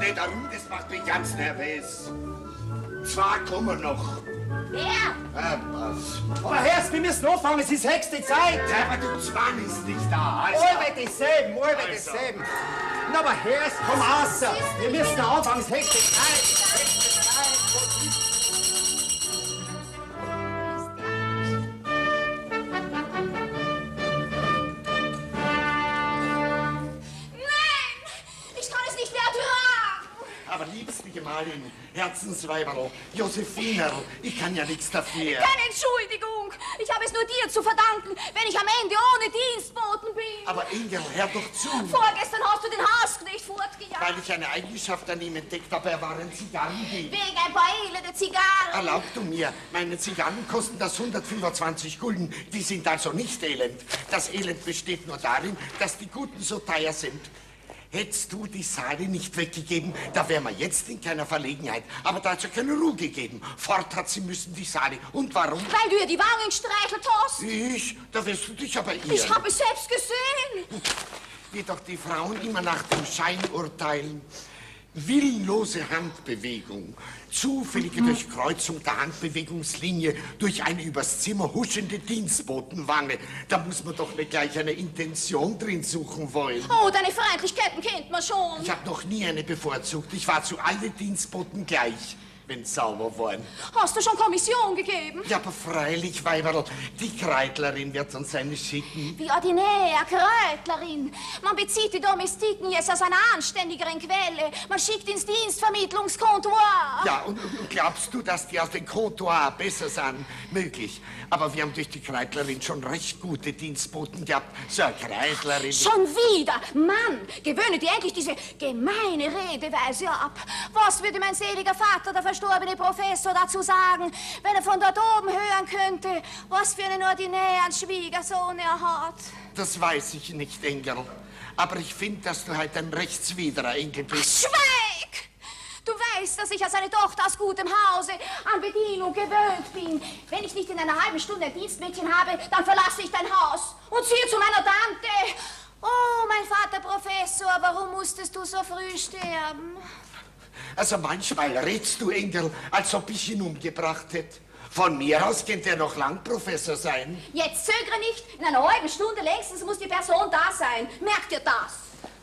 nicht herum, das macht mich ganz nervös. 2 kommen noch. Wer? Was? Aber Herr, wir müssen anfangen, es ist höchste Zeit. Ja, aber du Zwan ist nicht da. Also. Allweil dasselben. Na, aber Herr, komm raus. Wir müssen anfangen, es ist höchste Zeit. Aber liebste Gemahlin, Herzensweiberl, Josephinerl, ich kann ja nichts dafür. Keine Entschuldigung. Ich habe es nur dir zu verdanken, wenn ich am Ende ohne Dienstboten bin. Aber Engel, hör doch zu. Vorgestern hast du den Hausknecht fortgejagt. Weil ich eine Eigenschaft an ihm entdeckt habe, er war ein Zigarrendieb. Wegen ein paar elende Zigarren. Erlaub du mir, meine Zigarren kosten das 125 Gulden. Die sind also nicht elend. Das Elend besteht nur darin, dass die Guten so teuer sind. Hättest du die Saale nicht weggegeben, da wären wir jetzt in keiner Verlegenheit. Aber da hat es ja keine Ruhe gegeben. Fort hat sie müssen, die Saale. Und warum? Weil du ihr die Wangen gestreichelt hast. Ich? Da wirst du dich aber irren. Ich habe es selbst gesehen. Wie doch die Frauen immer nach dem Schein urteilen. Willenlose Handbewegung, zufällige Durchkreuzung der Handbewegungslinie durch eine übers Zimmer huschende Dienstbotenwange. Da muss man doch nicht gleich eine Intention drin suchen wollen. Oh, deine Freundlichkeiten kennt man schon. Ich habe noch nie eine bevorzugt. Ich war zu allen Dienstboten gleich, wenn sie sauber waren. Hast du schon Kommission gegeben? Ja, aber freilich, Weiberl, die Kreidlerin wird uns eine schicken. Wie ordinär, Kräutlerin. Man bezieht die Domestiken jetzt aus einer anständigeren Quelle. Man schickt ins Dienstvermittlungskontor. Ja, und glaubst du, dass die aus dem Kontor besser sind? Möglich. Aber wir haben durch die Kreidlerin schon recht gute Dienstboten gehabt. So eine Kreidlerin. Schon wieder? Mann, gewöhne dir endlich diese gemeine Redeweise ab. Was würde mein seliger Vater, der verstorbene Professor, dazu sagen, wenn er von dort oben hören könnte, was für einen ordinären Schwiegersohn er hat? Das weiß ich nicht, Engel. Aber ich finde, dass du halt ein rechtswidrer Engel bist. Schweig! Du weißt, dass ich als eine Tochter aus gutem Hause an Bedienung gewöhnt bin. Wenn ich nicht in einer halben Stunde ein Dienstmädchen habe, dann verlasse ich dein Haus und ziehe zu meiner Tante. Oh, mein Vater Professor, warum musstest du so früh sterben? Also manchmal redst du, Engel, als ob ich ihn umgebracht hätte. Von mir aus könnte er noch lang Professor sein. Jetzt zögere nicht. In einer halben Stunde längstens muss die Person da sein. Merkt ihr das?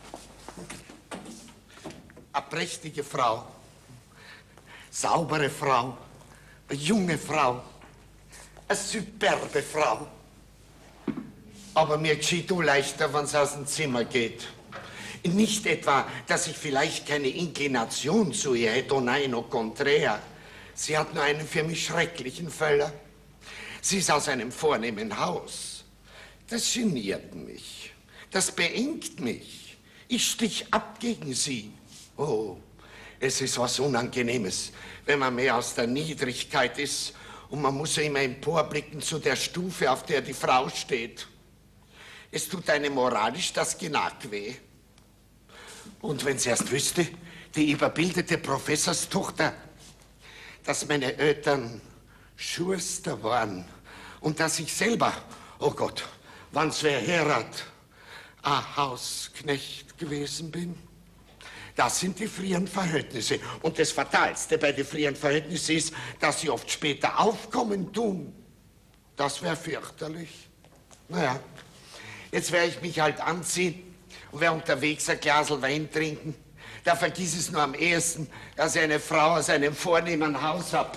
Eine prächtige Frau, saubere Frau, eine junge Frau, eine superbe Frau. Aber mir geschieht du leichter, wenn es aus dem Zimmer geht. Nicht etwa, dass ich vielleicht keine Inklination zu ihr hätte, oh nein, au contraire. Sie hat nur einen für mich schrecklichen Völler. Sie ist aus einem vornehmen Haus. Das geniert mich, das beengt mich. Ich stich ab gegen sie. Oh, es ist was Unangenehmes, wenn man mehr aus der Niedrigkeit ist und man muss ja immer emporblicken zu der Stufe, auf der die Frau steht. Es tut einem moralisch das Genack weh. Und wenn sie erst wüsste, die überbildete Professorstochter, dass meine Eltern Schuster waren und dass ich selber, oh Gott, wann's wer herat, ein Hausknecht gewesen bin. Das sind die früheren Verhältnisse. Und das Fatalste bei den früheren Verhältnissen ist, dass sie oft später aufkommen tun. Das wäre fürchterlich. Naja, jetzt werde ich mich halt anziehen und werde unterwegs ein Glasl Wein trinken. Da vergiss es nur am ehesten, dass ich eine Frau aus einem vornehmen Haus hab.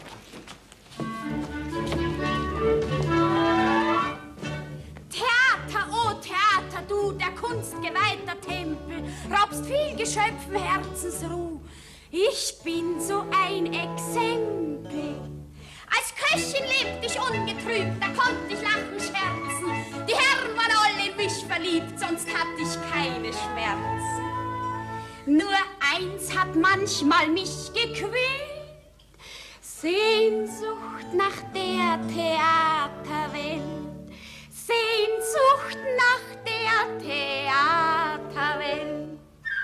Theater, oh Theater, du, der Kunst geweihter Tempel, raubst viel Geschöpfen Herzensruh. Ich bin so ein Exempel. Als Köchin lebte ich ungetrübt, da konnte ich lachen, scherzen. Die Herren waren alle in mich verliebt, sonst hatte ich keine Schmerzen. Nur eins hat manchmal mich gequält, Sehnsucht nach der Theaterwelt, Sehnsucht nach der Theaterwelt.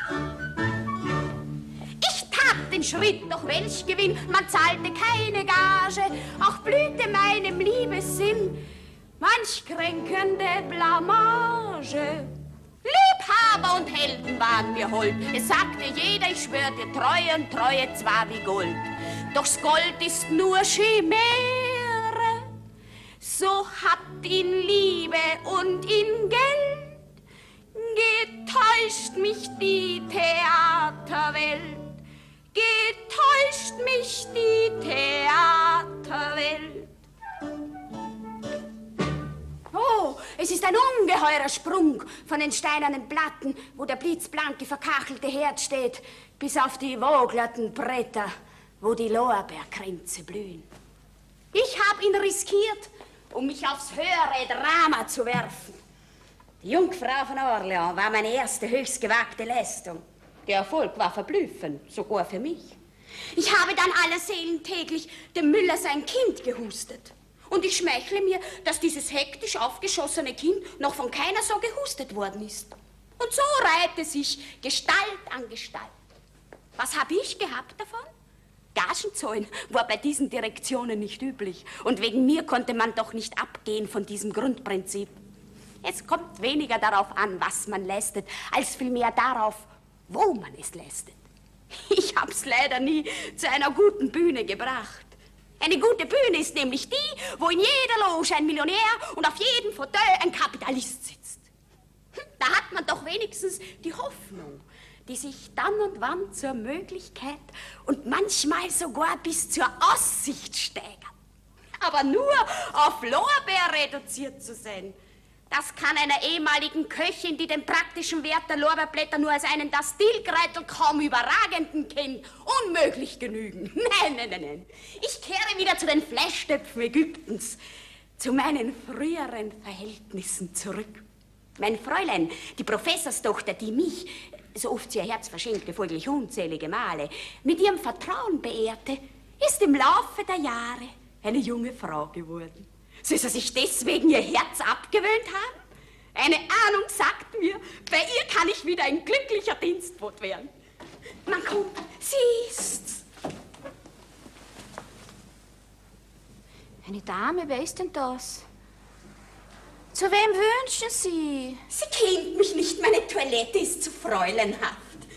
Ich tat den Schritt, doch welch Gewinn, man zahlte keine Gage, auch blühte meinem Liebessinn manch kränkende Blamage. Lieb Liebhaber und Helden waren mir hold. Es sagte jeder, ich schwör dir Treue und Treue zwar wie Gold. Doch's Gold ist nur Chimäre. So hat in Liebe und in Geld getäuscht mich die Theaterwelt. Getäuscht mich die Theaterwelt. Oh, es ist ein ungeheurer Sprung von den steinernen Platten, wo der blitzblanke, verkachelte Herd steht, bis auf die woglerten Bretter, wo die Lorbeerkränze blühen. Ich hab ihn riskiert, um mich aufs höhere Drama zu werfen. Die Jungfrau von Orleans war meine erste höchst gewagte Leistung. Der Erfolg war verblüffend, sogar für mich. Ich habe dann aller Seelen täglich dem Müller sein Kind gehustet. Und ich schmeichle mir, dass dieses hektisch aufgeschossene Kind noch von keiner so gehustet worden ist. Und so reihte sich Gestalt an Gestalt. Was habe ich gehabt davon? Gagenzollen war bei diesen Direktionen nicht üblich. Und wegen mir konnte man doch nicht abgehen von diesem Grundprinzip. Es kommt weniger darauf an, was man leistet, als vielmehr darauf, wo man es leistet. Ich hab's leider nie zu einer guten Bühne gebracht. Eine gute Bühne ist nämlich die, wo in jeder Loge ein Millionär und auf jedem Fauteuil ein Kapitalist sitzt. Da hat man doch wenigstens die Hoffnung, die sich dann und wann zur Möglichkeit und manchmal sogar bis zur Aussicht steigert. Aber nur auf Lorbeer reduziert zu sein, das kann einer ehemaligen Köchin, die den praktischen Wert der Lorbeerblätter nur als einen das Stilgreitel kaum überragenden kennt, unmöglich genügen. Nein, nein, nein, nein. Ich kehre wieder zu den Fleischtöpfen Ägyptens, zu meinen früheren Verhältnissen zurück. Mein Fräulein, die Professorstochter, die mich, so oft sie ihr Herz verschenkte, folglich unzählige Male, mit ihrem Vertrauen beehrte, ist im Laufe der Jahre eine junge Frau geworden. Soll sie sich deswegen ihr Herz abgewöhnt haben? Eine Ahnung sagt mir, bei ihr kann ich wieder ein glücklicher Dienstbote werden. Man kommt, sie ist's. Eine Dame, wer ist denn das? Zu wem wünschen Sie? Sie kennt mich nicht, meine Toilette ist zu fräulenhaft.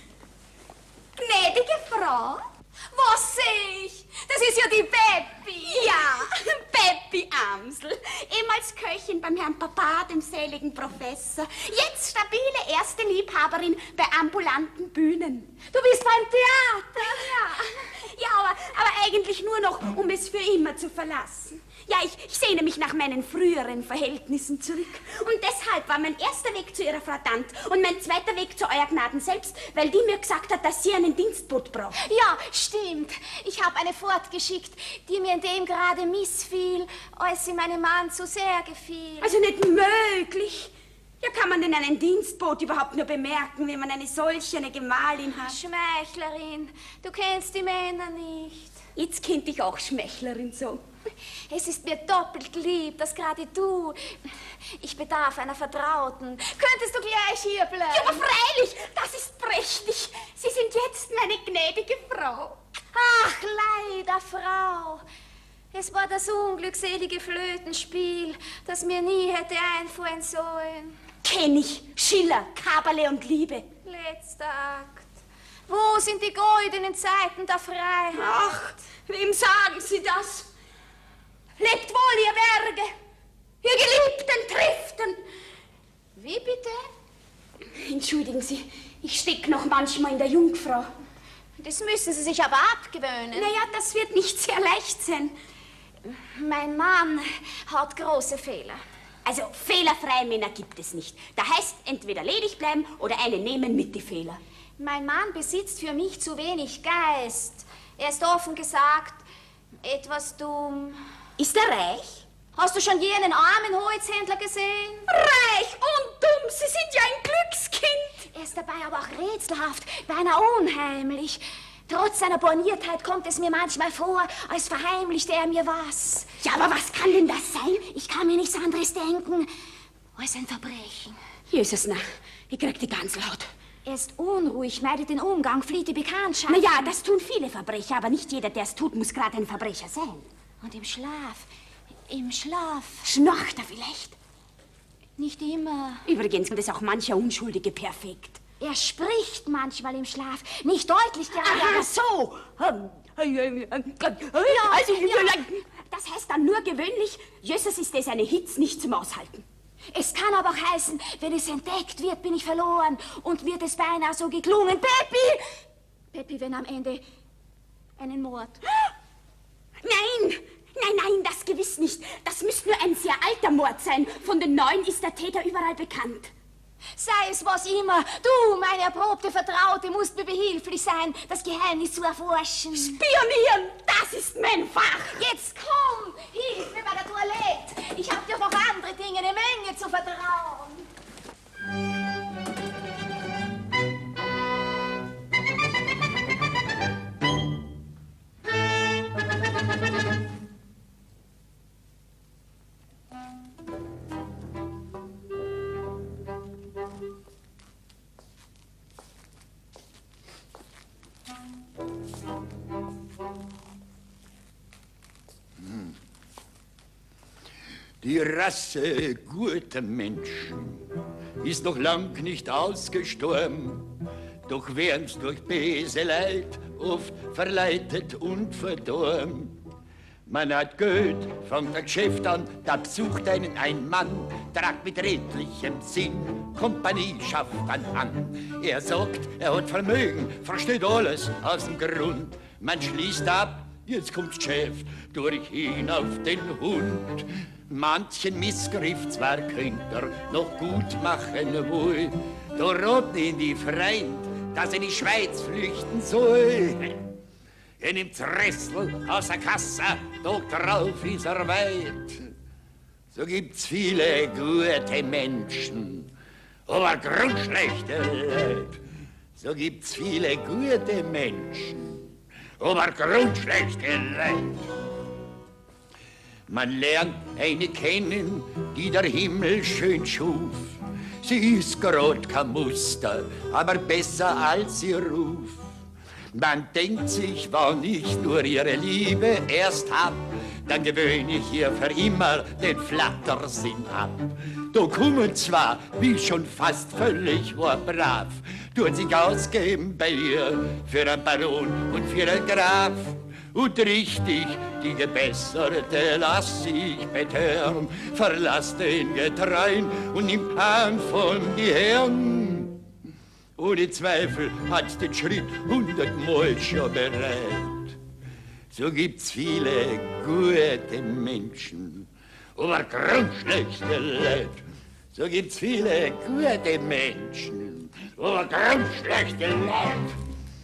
Gnädige Frau, was sehe ich? Das ist ja die Peppi. Ja, Peppi Amsel. Ehemals Köchin beim Herrn Papa, dem seligen Professor. Jetzt stabile erste Liebhaberin bei ambulanten Bühnen. Du bist beim Theater. Ja, aber eigentlich nur noch, um es für immer zu verlassen. Ja, ich sehne mich nach meinen früheren Verhältnissen zurück. Und deshalb war mein erster Weg zu Ihrer Frau Tant und mein zweiter Weg zu Euer Gnaden selbst, weil die mir gesagt hat, dass sie einen Dienstbote braucht. Ja, stimmt. Ich habe eine fortgeschickt, die mir in dem Grade missfiel, als sie meinem Mann zu sehr gefiel. Also nicht möglich. Ja, kann man denn einen Dienstbote überhaupt nur bemerken, wenn man eine solche, eine Gemahlin hat? Schmeichlerin, du kennst die Männer nicht. Jetzt kennt dich auch Schmeichlerin so. Es ist mir doppelt lieb, dass gerade du... Ich bedarf einer Vertrauten. Könntest du gleich hier bleiben? Ja, aber freilich, das ist prächtig. Sie sind jetzt meine gnädige Frau. Ach, leider Frau. Es war das unglückselige Flötenspiel, das mir nie hätte einfallen sollen. Kenn ich. Schiller, Kabarett und Liebe. Letzter Akt. Wo sind die goldenen Zeiten der Freiheit? Ach, wem sagen Sie das? Lebt wohl, ihr Berge, ihr geliebten Triften. Wie bitte? Entschuldigen Sie, ich steck noch manchmal in der Jungfrau. Das müssen Sie sich aber abgewöhnen. Naja, das wird nicht sehr leicht sein. Mein Mann hat große Fehler. Also fehlerfreie Männer gibt es nicht. Da heißt entweder ledig bleiben oder einen nehmen mit die Fehler. Mein Mann besitzt für mich zu wenig Geist. Er ist offen gesagt etwas dumm. Ist er reich? Hast du schon je einen armen Holzhändler gesehen? Reich und dumm, Sie sind ja ein Glückskind. Er ist dabei aber auch rätselhaft, beinahe unheimlich. Trotz seiner Borniertheit kommt es mir manchmal vor, als verheimlichte er mir was. Ja, aber was kann denn das sein? Ich kann mir nichts anderes denken als ein Verbrechen. Jesus, na, ich krieg die Gänsehaut. Er ist unruhig, meidet den Umgang, flieht die Bekanntschaft. Na ja, das tun viele Verbrecher, aber nicht jeder, der es tut, muss gerade ein Verbrecher sein. Und im Schlaf, schnorcht er vielleicht. Nicht immer. Übrigens kann das auch mancher Unschuldige perfekt. Er spricht manchmal im Schlaf. Nicht deutlich gerade. Ach so. Das heißt dann nur gewöhnlich, Jesus ist es eine Hitze nicht zum Aushalten. Es kann aber auch heißen, wenn es entdeckt wird, bin ich verloren und wird es beinahe so geklungen. Peppi! Peppi, wenn am Ende einen Mord. Nein, das gewiss nicht. Das müsste nur ein sehr alter Mord sein. Von den neuen ist der Täter überall bekannt. Sei es was immer, du, meine erprobte Vertraute, musst mir behilflich sein, das Geheimnis zu erforschen. Spionieren, das ist mein Fach. Jetzt komm, hilf mir bei der Toilette. Ich hab dir noch andere Dinge, eine Menge zu vertrauen. Die Rasse guter Menschen ist noch lang nicht ausgestorben, doch werden's durch böse Leid oft verleitet und verdorben. Man hat Geld, fängt ein Geschäft an, da besucht einen ein Mann, tragt mit redlichem Sinn Kompanieschaft dann an. Er sagt, er hat Vermögen, versteht alles aus dem Grund. Man schließt ab, jetzt kommt's Geschäft, durch ihn auf den Hund. Manchen Missgriff zwar könnt er noch gut machen wohl, da raten ihn die Freund, dass er in die Schweiz flüchten soll. Er nimmt Ressel aus der Kasse, doch drauf ist er weit. So gibt's viele gute Menschen, aber grundschlechte Leute. So gibt's viele gute Menschen, aber grundschlechte Leute. Man lernt eine kennen, die der Himmel schön schuf. Sie ist grad kein Muster, aber besser als ihr Ruf. Man denkt sich, wann ich nur ihre Liebe erst hab, dann gewöhne ich ihr für immer den Flattersinn ab. Da kommen zwar, wie schon fast völlig war brav, tut sich ausgeben bei ihr für einen Baron und für einen Graf. Und richtig, die Gebesserte lass ich betören, verlass den Getreuen und nimm an von die Herren. Ohne Zweifel hat den Schritt 100-mal schon bereit. So gibt's viele gute Menschen, aber grundschlechte Leute. So gibt's viele gute Menschen, aber grundschlechte Leute.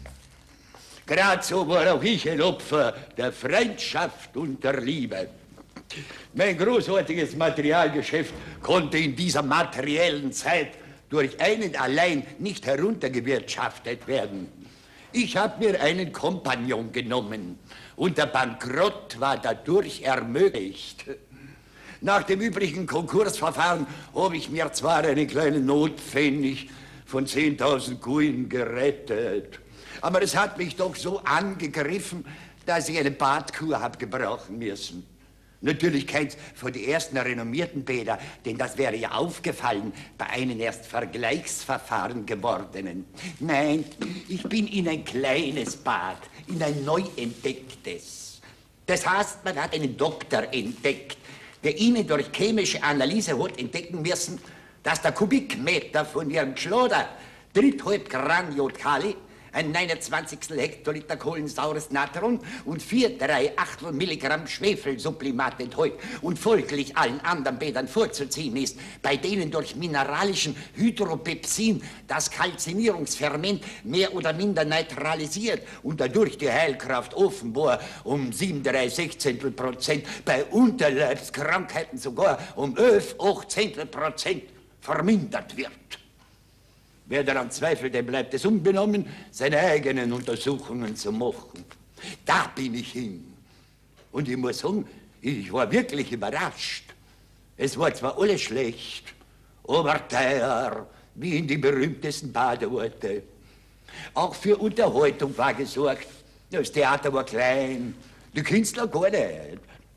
Gerade so war auch ich ein Opfer der Freundschaft und der Liebe. Mein großartiges Materialgeschäft konnte in dieser materiellen Zeit durch einen allein nicht heruntergewirtschaftet werden. Ich habe mir einen Kompagnon genommen und der Bankrott war dadurch ermöglicht. Nach dem übrigen Konkursverfahren habe ich mir zwar einen kleinen Notpfennig von 10.000 Gulden gerettet, aber es hat mich doch so angegriffen, dass ich eine Badkur habe gebrauchen müssen. Natürlich keins von den ersten renommierten Bäder, denn das wäre ja aufgefallen bei einem erst Vergleichsverfahren gewordenen. Nein, ich bin in ein kleines Bad, in ein neu entdecktes. Das heißt, man hat einen Doktor entdeckt, der Ihnen durch chemische Analyse hat entdecken müssen, dass der Kubikmeter von Ihrem Geschloder 3,5 Gramm Jodkali, ein 29 Hektoliter kohlensaures Natron und 4,3 Milligramm Schwefelsublimat enthält und folglich allen anderen Bädern vorzuziehen ist, bei denen durch mineralischen Hydropepsin das Kalzinierungsferment mehr oder minder neutralisiert und dadurch die Heilkraft offenbar um 7,3%, bei Unterleibskrankheiten sogar um 11,8% vermindert wird. Wer daran zweifelt, dem bleibt es unbenommen, seine eigenen Untersuchungen zu machen. Da bin ich hin. Und ich muss sagen, ich war wirklich überrascht. Es war zwar alles schlecht, aber teuer, wie in die berühmtesten Badeorte. Auch für Unterhaltung war gesorgt. Das Theater war klein, die Künstler gar nicht.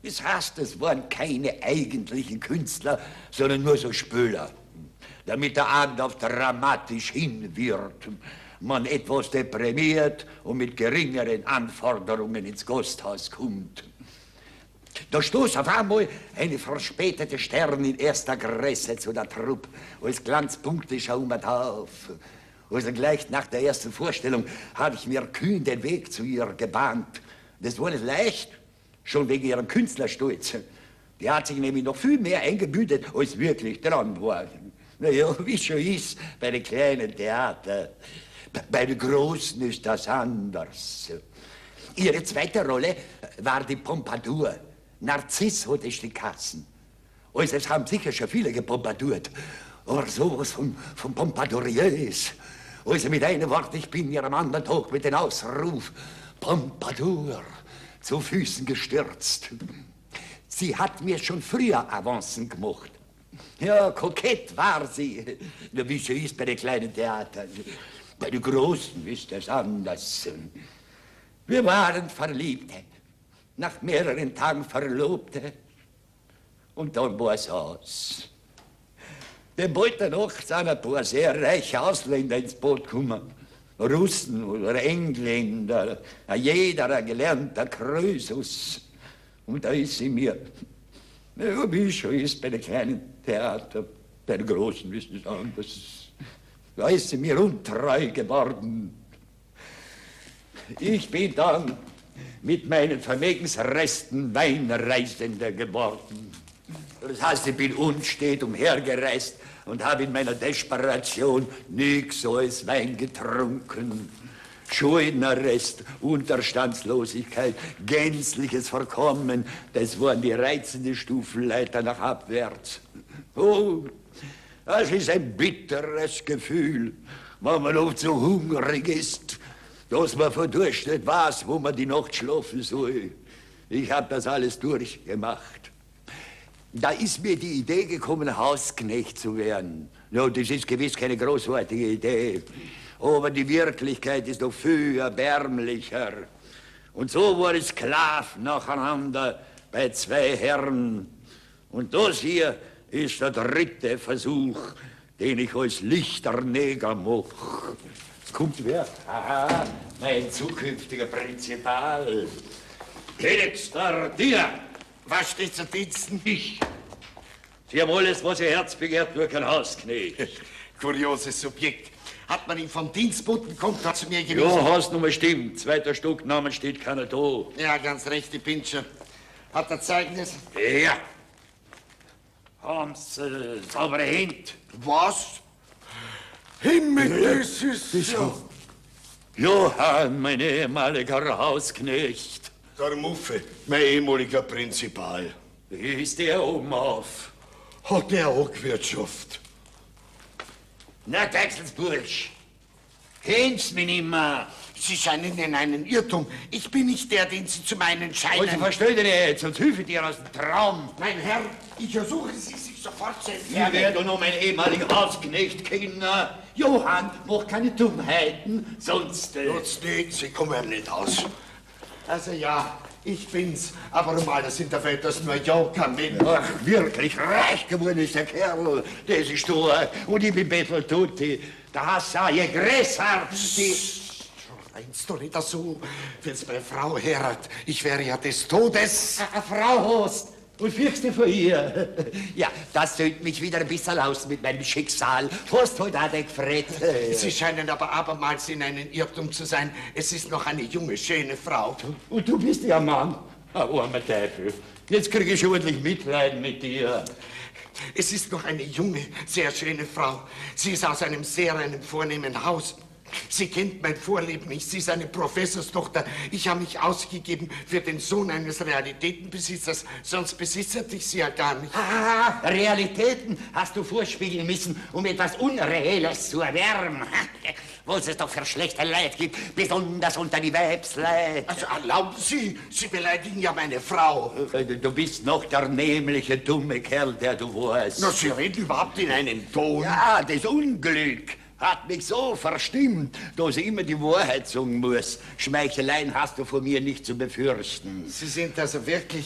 Das heißt, es waren keine eigentlichen Künstler, sondern nur so Spöler. Damit der Abend auf dramatisch hinwirkt, man etwas deprimiert und mit geringeren Anforderungen ins Gasthaus kommt. Da stoß auf einmal eine verspätete Stern in erster Größe zu der Truppe. Als Glanzpunkte schauen wir auf. Also gleich nach der ersten Vorstellung habe ich mir kühn den Weg zu ihr gebahnt. Das war nicht leicht, schon wegen ihrem Künstlerstolz. Die hat sich nämlich noch viel mehr eingebütet, als wirklich dran war. Naja, wie schon ist bei den kleinen Theater. Bei den Großen ist das anders. Ihre zweite Rolle war die Pompadour. Narziss hatte ich die Kassen. Also es haben sicher schon viele gepompadourt. Aber sowas von Pompadouriers. Also mit einem Wort, ich bin mir am anderen Tag mit dem Ausruf Pompadour zu Füßen gestürzt. Sie hat mir schon früher Avancen gemacht. Ja, kokett war sie. Wie sie ist bei den kleinen Theatern. Bei den Großen ist das anders. Wir waren Verliebte, nach mehreren Tagen Verlobte. Und dann war es aus. Dem bald Nacht sind ein paar sehr reiche Ausländer ins Boot gekommen. Russen oder Engländer, jeder ein gelernter Krösus. Und da ist sie mir, ja, wie schon ist bei den kleinen Theater, bei den Großen ist es anders. Da ist sie mir untreu geworden. Ich bin dann mit meinen Vermögensresten Weinreisender geworden. Das heißt, ich bin unstet umhergereist und habe in meiner Desperation nichts als Wein getrunken. Schuldenarrest, Unterstandslosigkeit, gänzliches Verkommen, das waren die reizende Stufenleiter nach abwärts. Oh, das ist ein bitteres Gefühl, wenn man oft so hungrig ist, dass man verdurstet weiß, wo man die Nacht schlafen soll. Ich habe das alles durchgemacht. Da ist mir die Idee gekommen, Hausknecht zu werden. Ja, das ist gewiss keine großartige Idee. Aber die Wirklichkeit ist doch viel erbärmlicher. Und so war ich Sklav nacheinander bei zwei Herren. Und das hier ist der dritte Versuch, den ich als Lichterneger mache. Jetzt kommt wer? Aha, mein zukünftiger Prinzipal. Gnädigster Diener. Was steht zu Diensten? Ich. Sie haben alles, was Ihr Herz begehrt, nur kein Hausknecht. Kurioses Subjekt. Hat man ihn vom Dienstboten kommt, hat zu mir gewiesen. Ja, Hausnummer stimmt. Zweiter Stock, Namen steht keiner da. Ja, ganz recht, die Pinscher. Hat er Zeugnis? Ja. Haben Sie saubere Hände? Was? Himmel, das ist ja... Johann, mein ehemaliger Hausknecht. Der Muffe, mein ehemaliger Prinzipal. Wie ist der oben auf? Hat der auch Wirtschaft? Na, Deichselsbursch, kennst mich nimmer. Sie scheinen in einen Irrtum. Ich bin nicht der, den Sie zu meinen scheinen. Also versteh dich nicht, sonst hilfe dir aus dem Traum. Mein Herr, ich ersuche Sie, sich sofort zu Ich entfernen. werde noch meinen ehemaligen Hausknecht kennen. Johann, mach keine Dummheiten, sonst... Nutzt nichts, Sie kommen nicht aus. Also ja, ich bin's, aber um alles in der Welt, dass nur Joker bin. Ach, wirklich reich geworden ist der Kerl, das ist du. Und ich bin Betteltutti. Da hast du je größer, die... Reinst du nicht so, wenn's bei Frau hört? Ich wäre ja des Todes. Eine Frau hast und fürchst dich vor ihr. Ja, das tönt mich wieder ein bisschen aus mit meinem Schicksal. Hast heute auch den gefreut. Sie scheinen aber abermals in einen Irrtum zu sein. Es ist noch eine junge, schöne Frau. Und du bist ja Mann. Ein armer Teufel. Jetzt kriege ich ordentlich Mitleid mit dir. Es ist noch eine junge, sehr schöne Frau. Sie ist aus einem vornehmen Haus. Sie kennt mein Vorleben nicht. Sie ist eine Professorstochter. Ich habe mich ausgegeben für den Sohn eines Realitätenbesitzers. Sonst besitzerte ich sie ja gar nicht. Ah, Realitäten hast du vorspiegeln müssen, um etwas Unreelles zu erwärmen. Was es doch für schlechte Leid gibt, besonders unter die Weibsleid. Also erlauben Sie, Sie beleidigen ja meine Frau. Du bist noch der nämliche, dumme Kerl, der du warst. Na, Sie reden überhaupt in einem Ton. Ja, das Unglück hat mich so verstimmt, dass ich immer die Wahrheit sagen muss. Schmeicheleien hast du von mir nicht zu befürchten. Sie sind also wirklich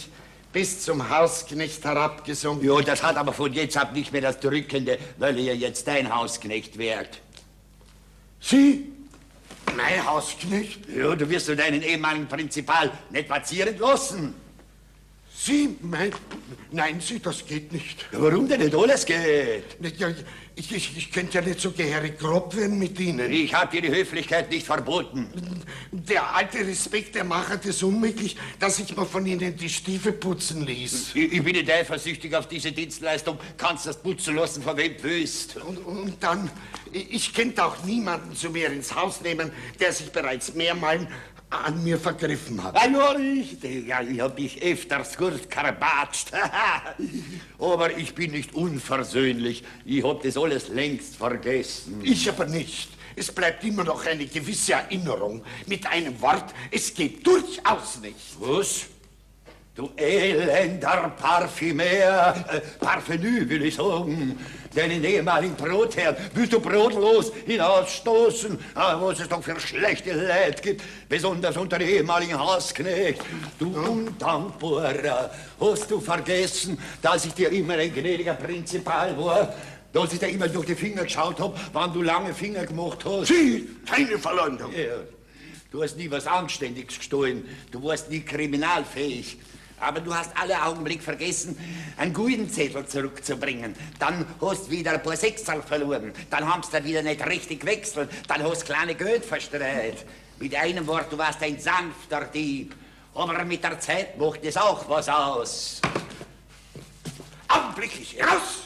bis zum Hausknecht herabgesunken. Ja, das hat aber von jetzt ab nicht mehr das Drückende, weil ihr jetzt dein Hausknecht wärt. Sie? Mein Hausknecht? Ja, du wirst deinen ehemaligen Prinzipal nicht vazieren lassen. Sie, nein, Sie, das geht nicht. Ja, warum denn nicht alles geht? Ja, ich könnte ja nicht so gehörig grob werden mit Ihnen. Ich habe dir die Höflichkeit nicht verboten. Der alte Respekt, der macht es unmöglich, dass ich mir von Ihnen die Stiefel putzen ließ. Ich bin nicht eifersüchtig auf diese Dienstleistung. Kannst das putzen lassen, von wem du willst. Und dann, ich könnte auch niemanden zu mir ins Haus nehmen, der sich bereits mehrmals an mir vergriffen hat. Ja, richtig. Ja, ich hab dich öfters gut karbatscht. Aber ich bin nicht unversöhnlich. Ich hab das alles längst vergessen. Ich aber nicht. Es bleibt immer noch eine gewisse Erinnerung. Mit einem Wort, es geht durchaus nicht. Was? Du elender Parfümär, Parvenü will ich sagen, deinen ehemaligen Brotherrn willst du brotlos hinausstoßen, was es doch für schlechte Leid gibt, besonders unter den ehemaligen Hausknecht. Du Undankbarer, hast du vergessen, dass ich dir immer ein gnädiger Prinzipal war? Dass ich dir immer durch die Finger geschaut hab, wann du lange Finger gemacht hast? Sie, keine Verleumdung. Ja, du hast nie was Anständiges gestohlen, du warst nie kriminalfähig. Aber du hast alle Augenblick vergessen, einen guten Zettel zurückzubringen. Dann hast du wieder ein paar Sechserl verloren. Dann haben sie dann wieder nicht richtig gewechselt. Dann hast du kleine Geld verstreut. Mit einem Wort, du warst ein sanfter Dieb. Aber mit der Zeit macht es auch was aus. Augenblicklich, raus!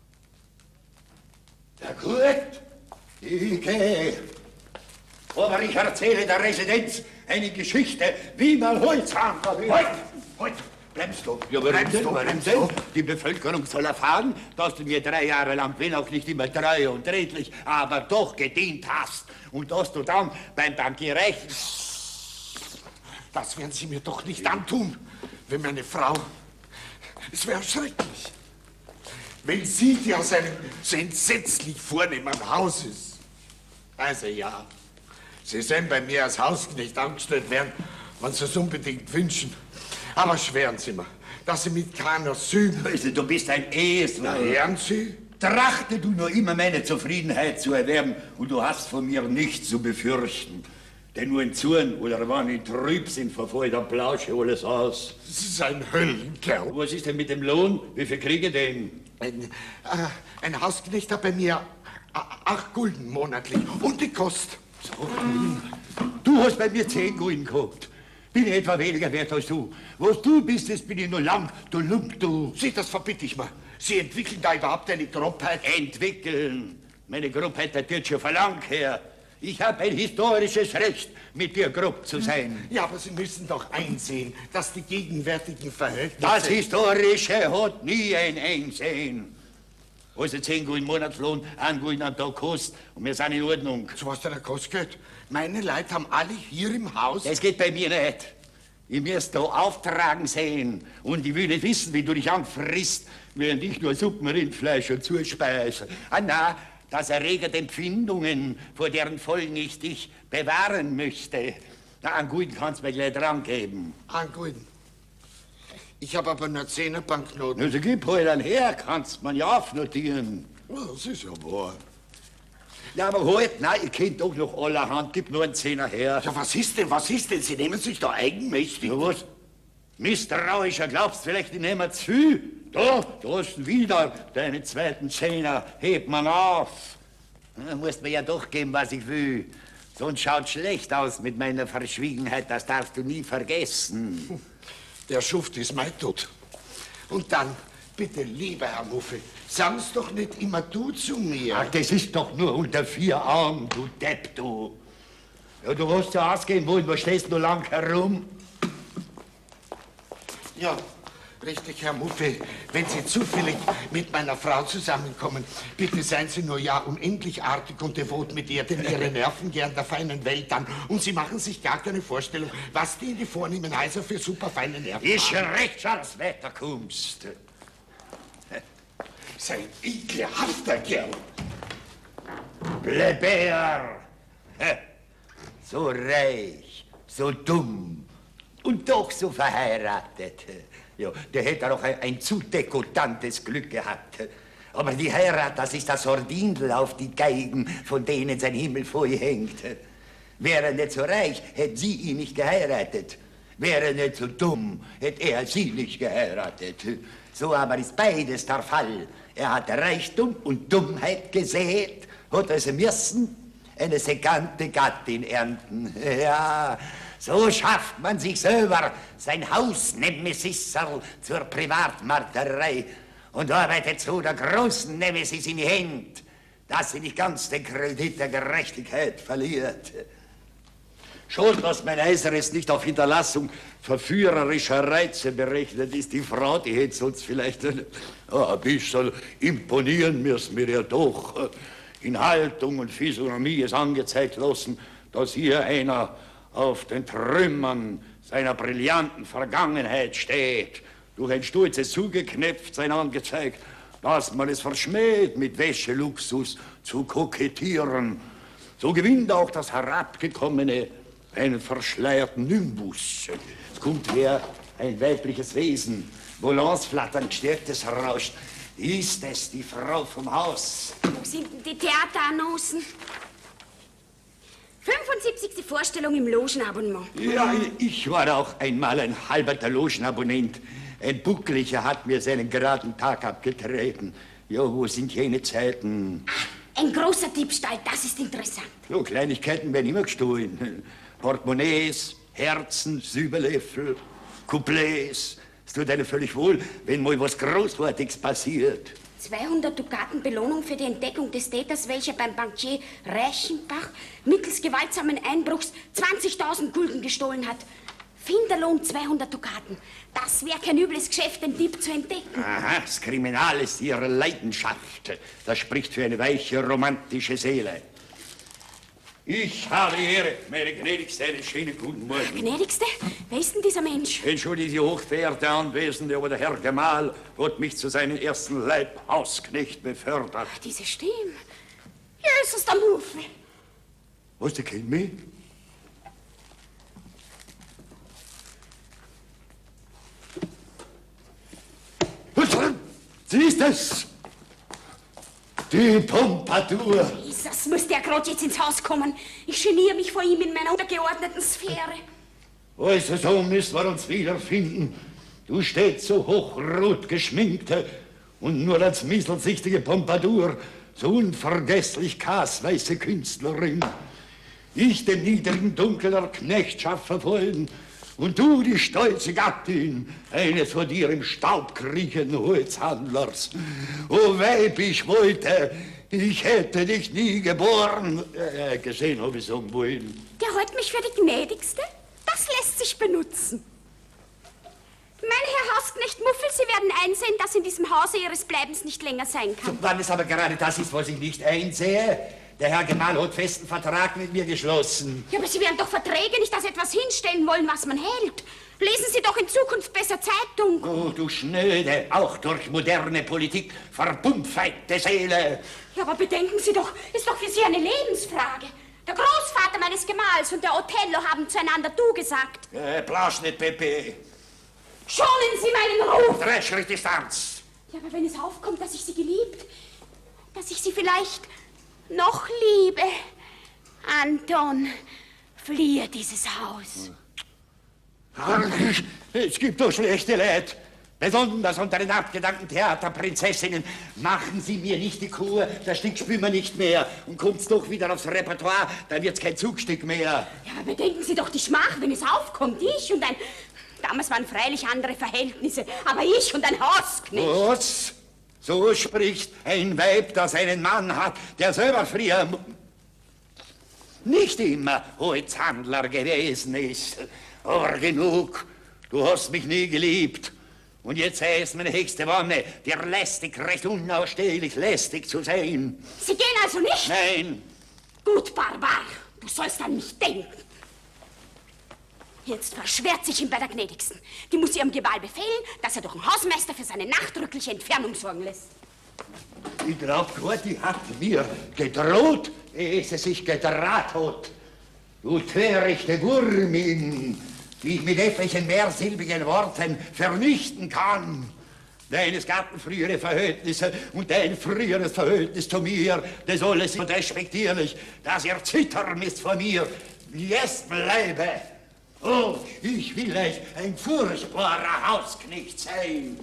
Ja gut, ich gehe. Aber ich erzähle der Residenz eine Geschichte, wie man Holzhandler wird. Halt, bleibst du. Ja, warum denn? Bleibst du? Die Bevölkerung soll erfahren, dass du mir 3 Jahre lang, wenn auch nicht immer treu und redlich, aber doch gedient hast. Und dass du dann beim Bankier recht... Das werden Sie mir doch nicht antun, wenn meine Frau... Es wäre schrecklich, wenn sie, die aus einem so entsetzlich vornehmen Haus ist. Also ja, Sie sollen bei mir als Hausknecht angestellt werden, wenn Sie es unbedingt wünschen. Aber schwören Sie mir, dass Sie mit keiner Sühne... Also, du bist ein Esel. Na, hören Sie? Trachte du nur immer meine Zufriedenheit zu erwerben und du hast von mir nichts zu befürchten. Denn nur in Zorn oder wenn ich trüb sind, verfällt der Blausche alles aus. Das ist ein Höllenkerl. Was ist denn mit dem Lohn? Wie viel kriege ich denn? Ein Hausknecht hat bei mir 8 Gulden monatlich und die Kost. So, du hast bei mir 10 Gulden gehabt. Bin ich etwa weniger wert als du. Was du bist, das bin ich nur lang, du Lump, du. Sie, das verbitte ich mir. Sie entwickeln da überhaupt eine Grobheit. Entwickeln? Meine Grobheit, das wird schon verlangt her. Ich habe ein historisches Recht, mit dir grob zu sein. Ja, aber Sie müssen doch einsehen, dass die gegenwärtigen Verhältnisse... Das Historische hat nie ein Einsehen. Also 10 Gulden Monatslohn, 1 Gulden am Tag Kost und wir sind in Ordnung. So was der Kost geht. Meine Leute haben alle hier im Haus... Das geht bei mir nicht. Ich muss da auftragen sehen und ich will nicht wissen, wie du dich anfrisst, während ich nur Suppenrindfleisch und zuspeise. Ah, na, das erregt Empfindungen, vor deren Folgen ich dich bewahren möchte. Na, einen Gulden kannst du mir gleich dran geben. 1 Gulden. Ich habe aber nur 10er Banknoten. Also gib halt einen her, kannst man ja aufnotieren. Oh, das ist ja wahr. Ja, aber halt, nein, ich kennt doch noch allerhand, gib nur einen 10er her. Ja, was ist denn? Sie nehmen sich da eigenmächtig. Ja, was? Misstrauischer, glaubst vielleicht, ich nehme zu viel? Da hast du wieder deine zweiten 10er, heb man auf. Da musst mir ja doch geben, was ich will. Sonst schaut schlecht aus mit meiner Verschwiegenheit, das darfst du nie vergessen. Der Schuft ist mein Tod. Und dann, bitte, lieber Herr Muffe, sagen Sie doch nicht immer du zu mir. Ach, das ist doch nur unter 4 Augen, du Depp, du. Ja, du hast ja ausgehen wollen, wo stehst du lang herum? Ja, richtig, Herr Muffe. Wenn Sie zufällig mit meiner Frau zusammenkommen, bitte seien Sie nur ja unendlich artig und devot mit ihr, denn Ihre Nerven gern der feinen Welt an. Und Sie machen sich gar keine Vorstellung, was die in die vornehmen Häuser für superfeine Nerven Ist haben. recht, als Wetter kommst. Sein ekelhafter Kerl. Plebejer. So reich, so dumm und doch so verheiratet. Ja, der hätte auch ein zu dekotantes Glück gehabt. Aber die Heirat, das ist das Sordindel auf die Geigen, von denen sein Himmel voll hängt. Wäre er nicht so reich, hätte sie ihn nicht geheiratet. Wäre er nicht so dumm, hätte er sie nicht geheiratet. So aber ist beides der Fall. Er hat Reichtum und Dummheit gesät, hat also müssen eine sekante Gattin ernten. Ja, so schafft man sich selber sein Hausnemesisserl zur Privatmarterei und arbeitet so der großen Nemesis in die Hände, dass sie nicht ganz den Kredit der Gerechtigkeit verliert. Schon, dass mein Eiseres nicht auf Hinterlassung verführerischer Reize berechnet ist. Die Frau, die hätte sonst vielleicht ein bisschen imponieren müssen mir ja doch. In Haltung und Physiognomie ist angezeigt lassen, dass hier einer auf den Trümmern seiner brillanten Vergangenheit steht. Durch ein stolzes Zugeknöpft angezeigt, dass man es verschmäht, mit Wäscheluxus zu kokettieren. So gewinnt auch das Herabgekommene einen verschleierten Nimbus. Es kommt her ein weibliches Wesen, Volants flattern, Gestärktes rauscht. Ist es die Frau vom Haus? Wo sind denn die Theaterannoncen? 75. Vorstellung im Logenabonnement. Ja, ich war auch einmal ein halber Logenabonnent. Ein Buckliger hat mir seinen geraden Tag abgetreten. Ja, wo sind jene Zeiten? Ein großer Diebstahl, das ist interessant. So, Kleinigkeiten werden immer gestohlen. Portemonnaies, Herzen, Silberlöffel, Couplets. Es tut einem völlig wohl, wenn mal was Großartiges passiert. 200 Dukaten Belohnung für die Entdeckung des Täters, welcher beim Bankier Reichenbach mittels gewaltsamen Einbruchs 20.000 Gulden gestohlen hat. Finderlohn 200 Dukaten. Das wäre kein übles Geschäft, den Dieb zu entdecken. Aha, das Kriminal ist ihre Leidenschaft. Das spricht für eine weiche, romantische Seele. Ich habe die Ehre, meine Gnädigste, einen schönen guten Morgen. Gnädigste, wer ist denn dieser Mensch? Entschuldige, die hochverehrte Anwesende, aber der Herr Gemahl hat mich zu seinem ersten Leibhausknecht befördert. Diese Stimme. Jesus, der Muffel. Was, der kennt mich? Sie ist es! Die Pompadour! Jesus, muss der gerade jetzt ins Haus kommen. Ich geniere mich vor ihm in meiner untergeordneten Sphäre. Also so müssen wir uns wiederfinden. Du stehst so hochrot geschminkte und nur als mieselsichtige Pompadour, so unvergesslich kasweiße Künstlerin. Ich den niedrigen dunkler Knechtschaft verfolgen und du die stolze Gattin eines vor dir im Staub kriechenden Holzhandlers. O Weib, ich wollte, ich hätte dich nie geboren. Gesehen habe ich sagen wollen. Der hält mich für die Gnädigste? Das lässt sich benutzen. Mein Herr Hausknecht Muffel, Sie werden einsehen, dass in diesem Hause Ihres Bleibens nicht länger sein kann. Wann es aber gerade das ist, was ich nicht einsehe. Der Herr Gemahl hat festen Vertrag mit mir geschlossen. Ja, aber Sie werden doch Verträge nicht als etwas hinstellen wollen, was man hält. Lesen Sie doch in Zukunft besser Zeitung. Oh, du schnöde, auch durch moderne Politik verbumpfeite Seele. Ja, aber bedenken Sie doch, ist doch für Sie eine Lebensfrage. Der Großvater meines Gemahls und der Othello haben zueinander du gesagt. Blasch nicht, Pepe. Schonen Sie meinen Ruf! 3 Schritte Distanz. Ja, aber wenn es aufkommt, dass ich Sie geliebt, dass ich Sie vielleicht noch liebe, Anton, fliehe dieses Haus. Ach, es gibt doch schlechte Leid. Besonders unter den abgedankten Theaterprinzessinnen. Machen Sie mir nicht die Kur, das Stück spüren wir nicht mehr. Und kommt's doch wieder aufs Repertoire, dann wird's kein Zugstück mehr. Ja, bedenken Sie doch die Schmach, wenn es aufkommt. Ich und ein... Damals waren freilich andere Verhältnisse, aber ich und ein Hausknecht. Was? So spricht ein Weib, das einen Mann hat, der selber früher nicht immer Holzhandler gewesen ist. Aber genug, du hast mich nie geliebt. Und jetzt sei es meine höchste Wonne, dir lästig, recht unausstehlich lästig zu sein. Sie gehen also nicht? Nein. Gut, Barbar, du sollst an mich denken. Jetzt verschwert sich ihm bei der Gnädigsten. Die muss ihrem Gemahl befehlen, dass er durch den Hausmeister für seine nachdrückliche Entfernung sorgen lässt. Ich glaub, Gott, hat mir gedroht, ehe sie sich gedraht hat. Du törichte Wurmin, die ich mit etlichen mehrsilbigen Worten vernichten kann. Deines Gatten frühere Verhältnisse und dein früheres Verhältnis zu mir, das alles ist so despektierlich, dass ihr zittern müsst vor mir. Jetzt bleibe. Oh, ich will euch ein furchtbarer Hausknecht sein.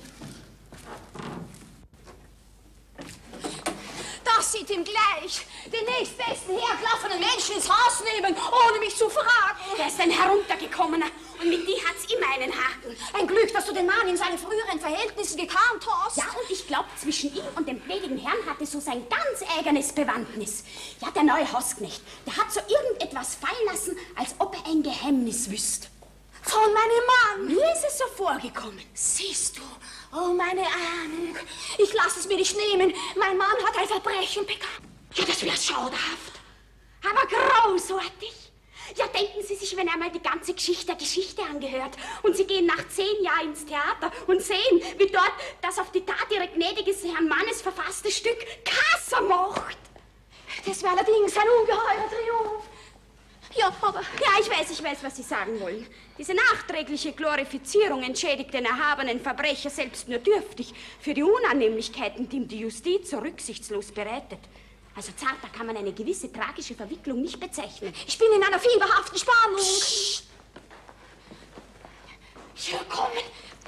Das sieht ihm gleich. Den nächstbesten hergelaufenen Menschen ins Haus nehmen, ohne mich zu fragen. Er ist ein Heruntergekommener und mit dir hat's immer einen Haken. Ein Glück, dass du den Mann in seinen früheren Verhältnissen gekannt hast. Ja, und ich glaub, zwischen ihm und dem gnädigen Herrn hatte so sein ganz eigenes Bewandtnis. Ja, der neue Hausknecht, der hat so irgendetwas fallen lassen, als ob er ein Geheimnis wüsste. Von meinem Mann. Mir ist es so vorgekommen. Siehst du, oh meine Ahnung. Ich lasse es mir nicht nehmen. Mein Mann hat ein Verbrechen begangen. Ja, das wäre schauderhaft, aber großartig. Ja, denken Sie sich, wenn einmal die ganze Geschichte der Geschichte angehört und Sie gehen nach 10 Jahren ins Theater und sehen, wie dort das auf die Tat Ihres gnädigen Herrn Mannes verfasste Stück Kasse macht. Das wäre allerdings ein ungeheurer Triumph. Ja, aber... Ja, ich weiß, was Sie sagen wollen. Diese nachträgliche Glorifizierung entschädigt den erhabenen Verbrecher selbst nur dürftig für die Unannehmlichkeiten, die ihm die Justiz so rücksichtslos bereitet. Also zarter kann man eine gewisse tragische Verwicklung nicht bezeichnen. Ich bin in einer fieberhaften Spannung. Psst. Hier kommen.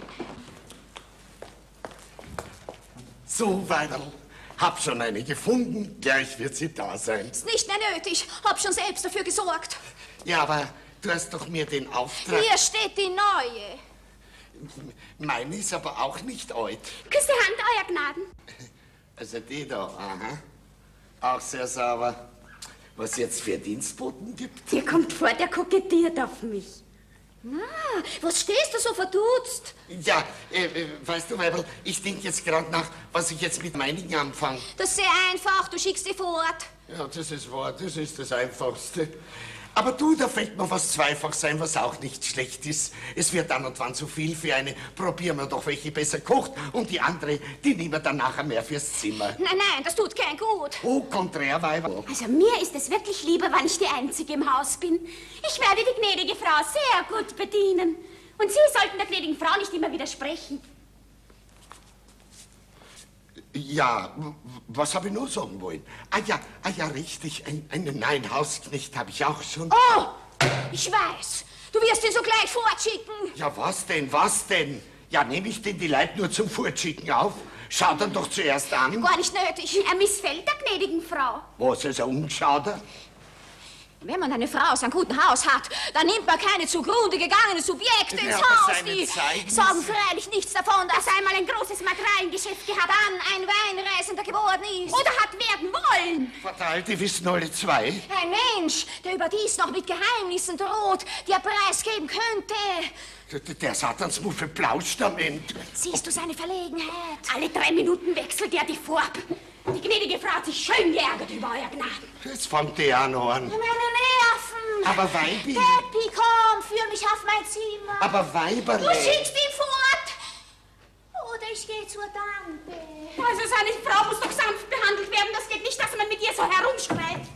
So, Weiberl. Hab schon eine gefunden, gleich wird sie da sein. Ist nicht mehr nötig, hab schon selbst dafür gesorgt. Ja, aber du hast doch mir den Auftrag... Hier steht die neue. Meine ist aber auch nicht alt. Küss die Hand, Euer Gnaden. Also die da, aha. Auch sehr sauber. Was jetzt für Dienstboten gibt? Dir kommt vor, der kokettiert auf mich. Ah, was stehst du so verdutzt? Ja, weißt du, Weibel, ich denke jetzt gerade nach, was ich jetzt mit meinigen anfange. Das ist sehr einfach, du schickst sie fort. Ja, das ist wahr, das ist das Einfachste. Aber du, da fällt mir was Zweifaches ein, was auch nicht schlecht ist. Es wird dann und wann zu viel für eine. Probieren wir doch, welche besser kocht. Und die andere, die nehmen wir dann nachher mehr fürs Zimmer. Nein, das tut kein Gut. Oh, konträr, Weiber. Also mir ist es wirklich lieber, wenn ich die Einzige im Haus bin. Ich werde die gnädige Frau sehr gut bedienen. Und Sie sollten der gnädigen Frau nicht immer widersprechen. Ja, was habe ich nur sagen wollen? Ah ja, richtig. Nein, Hausknecht habe ich auch schon. Oh, ich weiß. Du wirst ihn sogleich fortschicken. Ja, was denn? Ja, nehme ich denn die Leute nur zum Fortschicken auf? Schau dann doch zuerst an. Gar nicht nötig. Er missfällt der gnädigen Frau. Was ist ein Unschauder? Wenn man eine Frau aus einem guten Haus hat, dann nimmt man keine zugrunde gegangenen Subjekte ins Haus. Die sagen freilich nichts davon, dass Dass er einmal ein großes Materialiengeschäft gehabt hat. dann ein Weinreisender geworden ist. Oder hat werden wollen. Fatal, die wissen alle zwei. Ein Mensch, der überdies noch mit Geheimnissen droht, die er preisgeben könnte. Der Satansmuffel plauscht am Ende. Siehst du seine Verlegenheit? Alle 3 Minuten wechselt er die Farbe. Die gnädige Frau hat sich schön geärgert über Euer Gnaden. Jetzt fängt der an. Meine Nerven! Aber Weibi... Peppi, komm, führ mich auf mein Zimmer. Aber Weiberle... Du schickst ihn fort! Oder ich gehe zur Tante. Also seine Frau muss doch sanft behandelt werden. Das geht nicht, dass man mit ihr so herumschreit.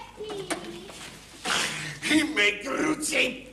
Peppi! Himmelgrüße!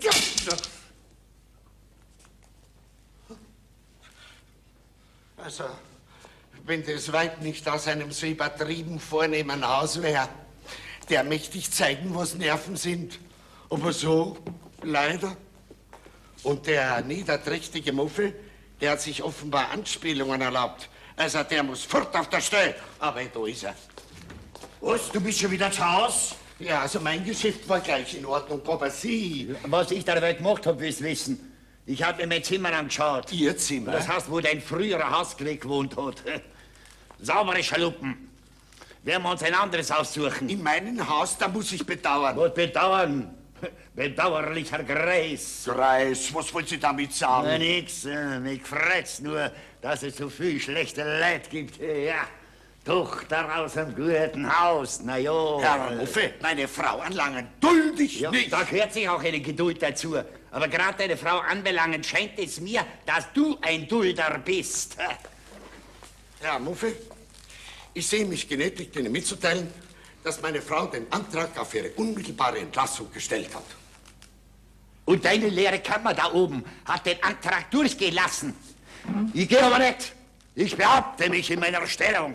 Also, wenn das Weib nicht aus einem so übertrieben vornehmen Haus wäre, der mächtig zeigen, was Nerven sind. Aber so, leider. Und der niederträchtige Muffel, der hat sich offenbar Anspielungen erlaubt. Also der muss fort auf der Stelle. Aber da ist er. Was, du bist schon wieder zu Haus? Ja, also mein Geschäft war gleich in Ordnung, aber Sie... Was ich da dabei gemacht habe, willst du wissen. Ich habe mir mein Zimmer angeschaut. Ihr Zimmer? Das heißt, wo dein früherer Hausknecht gewohnt hat. Saubere Schaluppen. Werden wir uns ein anderes aussuchen. In meinem Haus, da muss ich bedauern. Was bedauern? Bedauerlicher Greis. Greis, was wollen Sie damit sagen? Na, nix. Mich freut's nur, dass es so viel schlechte Leute gibt. Ja, Tochter aus einem guten Haus. Na ja. Herr Muffe, meine Frau anlangen duld ich Ja, nicht. da gehört sich auch eine Geduld dazu. Aber gerade deine Frau anbelangend scheint es mir, dass du ein Dulder bist. Herr Muffe, ich sehe mich genötigt, Ihnen mitzuteilen, dass meine Frau den Antrag auf ihre unmittelbare Entlassung gestellt hat. Und deine leere Kammer da oben hat den Antrag durchgehen lassen. Ich gehe aber nicht. Ich behaupte mich in meiner Stellung.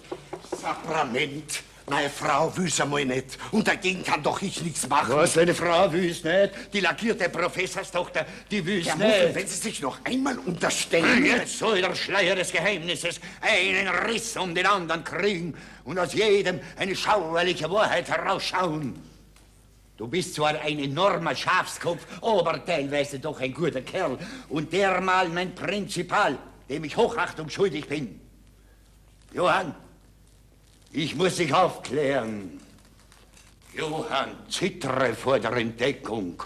Sakrament. Meine Frau wüs einmal nicht. Und dagegen kann doch ich nichts machen. Was, deine Frau wüs nicht? Die lackierte Professorstochter, die wüs Ja, nicht. Muffel, wenn Sie sich noch einmal unterstellen... Jetzt soll der Schleier des Geheimnisses einen Riss um den anderen kriegen und aus jedem eine schauerliche Wahrheit herausschauen. Du bist zwar ein enormer Schafskopf, aber teilweise doch ein guter Kerl. Und dermal mein Prinzipal, dem ich Hochachtung schuldig bin. Johann, ich muss dich aufklären. Johann, zittere vor der Entdeckung.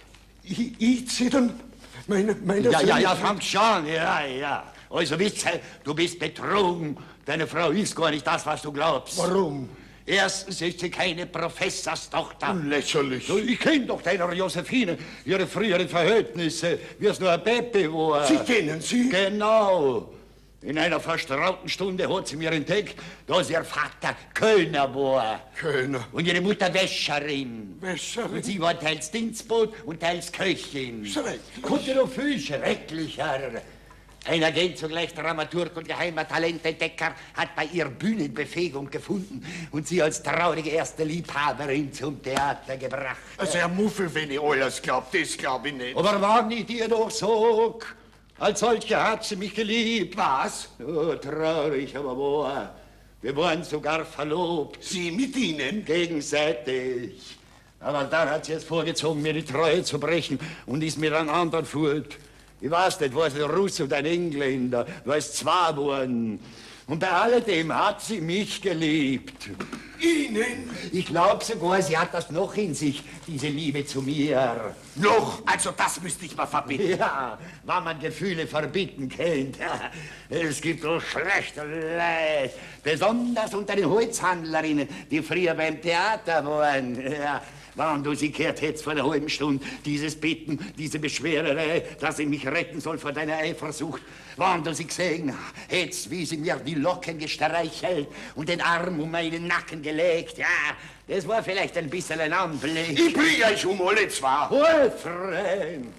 Ich zittern? Meine Ja, fang schon, ja. Also Witze, du bist betrogen. Deine Frau ist gar nicht das, was du glaubst. Warum? Erstens ist sie keine Professorstochter. Lächerlich. So, ich kenne doch deiner Josephine, ihre früheren Verhältnisse, wie es nur ein Baby war. Sie kennen sie? Genau. In einer verstrauten Stunde hat sie mir entdeckt, dass ihr Vater Kölner war. Kölner. Und ihre Mutter Wäscherin. Wäscherin? Und sie war teils Dienstbote und teils Köchin. Schrecklich. Konnte noch viel schrecklicher. Ein Agent, zugleich Dramaturg und geheimer Talententdecker, hat bei ihr Bühnenbefähigung gefunden und sie als traurige erste Liebhaberin zum Theater gebracht. Also, Herr Muffel, wenn ich alles glaubt, das glaub ich nicht. Aber war nicht ihr doch so? Als solche hat sie mich geliebt. Was? Oh, traurig, aber wahr. Wir waren sogar verlobt. Sie mit Ihnen? Gegenseitig. Aber dann hat sie es vorgezogen, mir die Treue zu brechen und ist mit einem anderen fort. Ich weiß nicht, war es ein Russ oder ein Engländer, war es zwei geworden. Und bei alledem hat sie mich geliebt. Ihnen? Ich glaube sogar, sie hat das noch in sich, diese Liebe zu mir. Noch? Also, das müsste ich mal verbieten. Ja, wenn man Gefühle verbieten kennt. Ja, es gibt doch schlechte Leid. Besonders unter den Holzhandlerinnen, die früher beim Theater waren. Ja, wenn du sie gehört hättest vor einer halben Stunde, dieses Bitten, diese Beschwererei, dass sie mich retten soll vor deiner Eifersucht. Wenn du sie gesehen hättest, wie sie mir die Locken gestreichelt und den Arm um meinen Nacken gelegt. Ja, das war vielleicht ein bisschen ein Anblick. Ich bringe euch um alle zwei. Wohlfreund.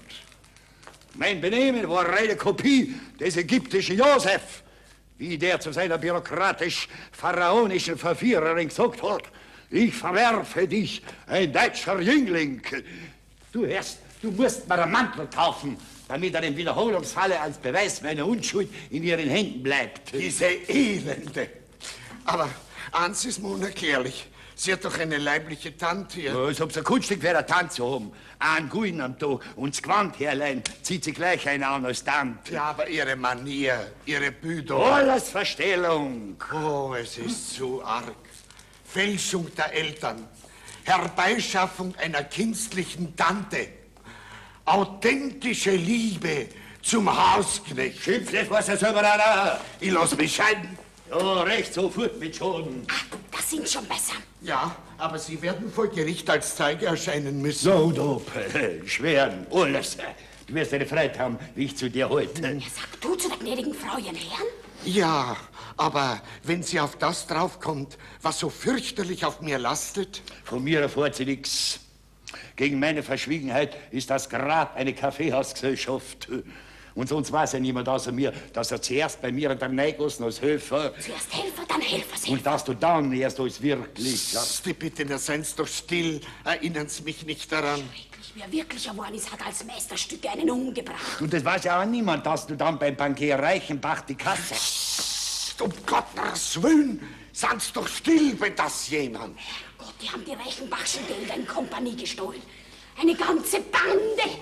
Mein Benehmen war reine Kopie des ägyptischen Josef, wie der zu seiner bürokratisch-pharaonischen Verführerin gesagt hat. Ich verwerfe dich, ein deutscher Jüngling. Du hörst, du musst mir einen Mantel kaufen, damit er im Wiederholungsfalle als Beweis meiner Unschuld in ihren Händen bleibt. Diese Elende. Aber eins ist mir unerklärlich. Sie hat doch eine leibliche Tante hier. Als ob sie kunstig wäre, eine Tante zu haben. Einen Gulden am Tag und das Gewandherrlein zieht sie gleich eine an als Tante. Ja, aber ihre Manier, ihre Bildung. Alles Verstellung. Oh, es ist zu arg. Fälschung der Eltern. Herbeischaffung einer künstlichen Tante. Authentische Liebe zum Hausknecht. Schimpf nicht, was er selber hat. Ich lass mich scheiden. Ja, recht, sofort mit Schonen. Das sind schon besser. Ja, aber Sie werden vor Gericht als Zeuge erscheinen müssen. So, du, schweren, alles. Du wirst eine Freude haben, wie ich zu dir heute. Ja, sag du zu der gnädigen Frau, Ihren Herrn? Ja, aber wenn sie auf das draufkommt, was so fürchterlich auf mir lastet... Von mir erfährt sie nichts. Gegen meine Verschwiegenheit ist das gerade eine Kaffeehausgesellschaft. Und sonst weiß ja niemand außer mir, dass er zuerst bei mir an der Neigossen als Helfer... Zuerst Helfer, dann Helfershelfer. Und dass du dann erst als wirklich... Psst, bitte, na seien's doch still. Erinnern Sie mich nicht daran. Schrecklich, wer wirklich erworben ist, hat als Meisterstücke einen umgebracht. Und das weiß ja auch niemand, dass du dann beim Bankier Reichenbach die Kasse... Psst, um Gottes Willen, seien's doch still, wenn das jemand... Herrgott, die haben die Reichenbachschen Gelder in Kompanie gestohlen. Eine ganze Bande.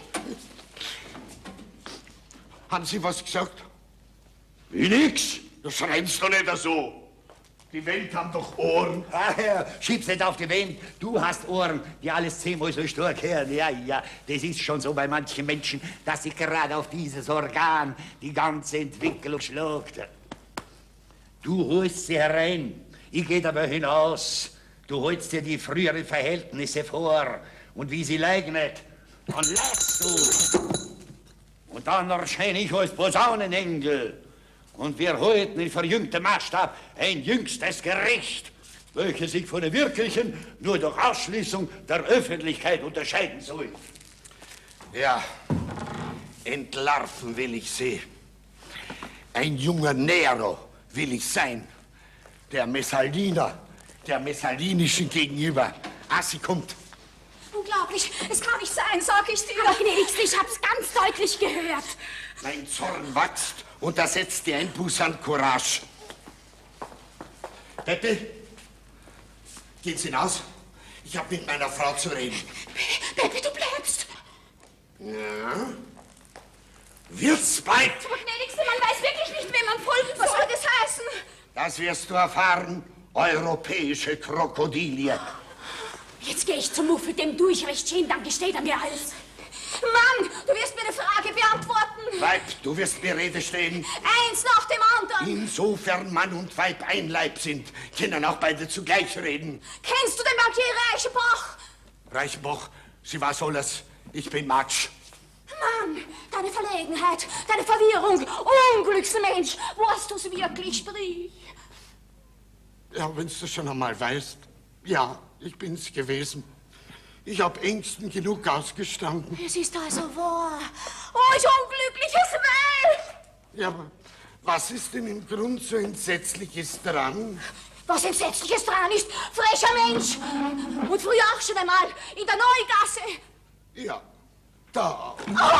Haben Sie was gesagt? Wie nix? Du schreibst doch nicht so. Die Welt haben doch Ohren. Ach ja, schieb's nicht auf die Wand. Du hast Ohren, die alles 10-mal so stark hören. Ja, das ist schon so bei manchen Menschen, dass sich gerade auf dieses Organ die ganze Entwicklung schlagt. Du holst sie herein, ich geh dabei hinaus. Du holst dir die früheren Verhältnisse vor und wie sie leugnet, dann lachst du. Und dann erscheine ich als Posaunenengel. Und wir halten in verjüngtem Maßstab ein jüngstes Gericht, welches sich von der wirklichen nur durch Ausschließung der Öffentlichkeit unterscheiden soll. Ja, entlarven will ich sie. Ein junger Nero will ich sein. Der Messaliner, der Messalinischen gegenüber. Ah, sie kommt. Unglaublich, es kann nicht sein, sag ich dir. Aber gnädigste, ich hab's ganz deutlich gehört. Mein Zorn wächst und da setzt dir ein Buß an Courage. Peppe, geht's hinaus? Ich hab mit meiner Frau zu reden. Peppe, du bleibst. Ja? Wird's bald? Aber gnädigste, man weiß wirklich nicht, wem man folgen soll. Was soll das heißen? Das wirst du erfahren, europäische Krokodilie. Jetzt gehe ich zum Muffel, dem du ich recht schön, dann gesteht er mir alles. Mann, du wirst mir eine Frage beantworten. Weib, du wirst mir Rede stehen. Eins nach dem anderen. Insofern Mann und Weib ein Leib sind, können auch beide zugleich reden. Kennst du den Bankier Reichenbach? Reichenbach, sie was alles. Ich bin Matsch. Mann, deine Verlegenheit, deine Verwirrung, Unglücksmensch, wo hast du's wirklich, Strich? Ja, wenn's du schon einmal weißt. Ja, ich bin's gewesen. Ich hab Ängsten genug ausgestanden. Es ist also wahr. Oh, ich unglückliches Weib! Ja, aber was ist denn im Grund so Entsetzliches dran? Was Entsetzliches dran ist, frecher Mensch. Und früher auch schon einmal, in der Neugasse. Ja, da.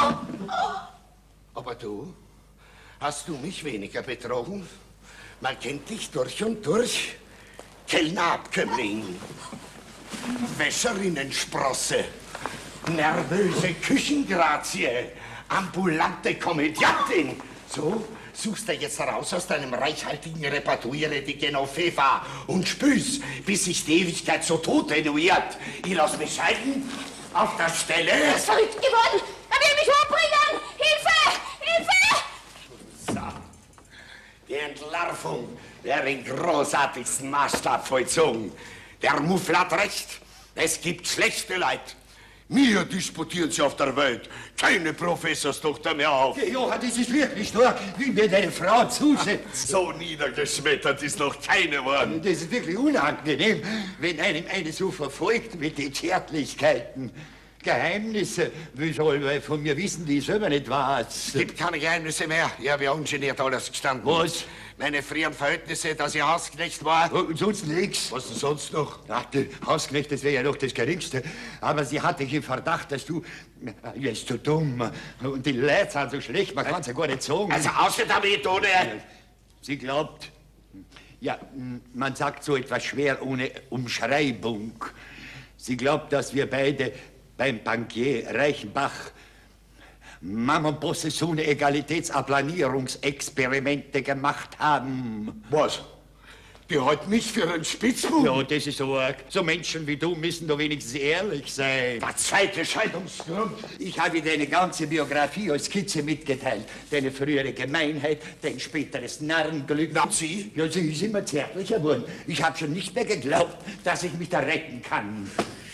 Aber du, hast du mich weniger betrogen? Man kennt dich durch und durch. Kellnerabkömmling, Wäscherinnensprosse, nervöse Küchengrazie, ambulante Komödiantin. So suchst du jetzt heraus aus deinem reichhaltigen Repertoire die Genoveva und spüß, bis sich die Ewigkeit so tot renuiert. Ich lass mich scheiden auf der Stelle. Er ist verrückt geworden. Er will mich umbringen. Hilfe! Hilfe! So. Die Entlarvung wäre in großartigsten Maßstab vollzogen. Der Muffel hat recht. Es gibt schlechte Leute. Mir disputieren sie auf der Welt keine Professorstochter mehr auf. Johann, das ist wirklich nur, wie mir deine Frau zusetzt. So niedergeschmettert ist noch keine geworden. Das ist wirklich unangenehm, wenn einem eine so verfolgt mit den Zärtlichkeiten. Geheimnisse, wie soll man von mir wissen, die ich selber nicht weiß. Es gibt keine Geheimnisse mehr. Ich habe ja ungeniert alles gestanden. Was? Meine früheren Verhältnisse, dass ich Hausknecht war. Und sonst nichts. Was denn sonst noch? Ach, der Hausknecht, das wäre ja noch das Geringste. Aber sie hatte dich im Verdacht, dass du... ist zu dumm. Und die Leute sind so schlecht, man kann es ja gar nicht sagen. Also außer damit, ohne... Sie glaubt... Ja, man sagt so etwas schwer ohne Umschreibung. Sie glaubt, dass wir beide beim Bankier Reichenbach Mammon-Possession Egalitätsaplanierungsexperimente gemacht haben. Was? Die hält mich für einen Spitzbub? Ja, das ist so arg. So Menschen wie du müssen doch wenigstens ehrlich sein. Der zweite Scheidungsgrund. Ich habe dir deine ganze Biografie als Skizze mitgeteilt. Deine frühere Gemeinheit, dein späteres Narrenglück. Na, Sie? Ja, sie ist immer zärtlicher geworden. Ich habe schon nicht mehr geglaubt, dass ich mich da retten kann.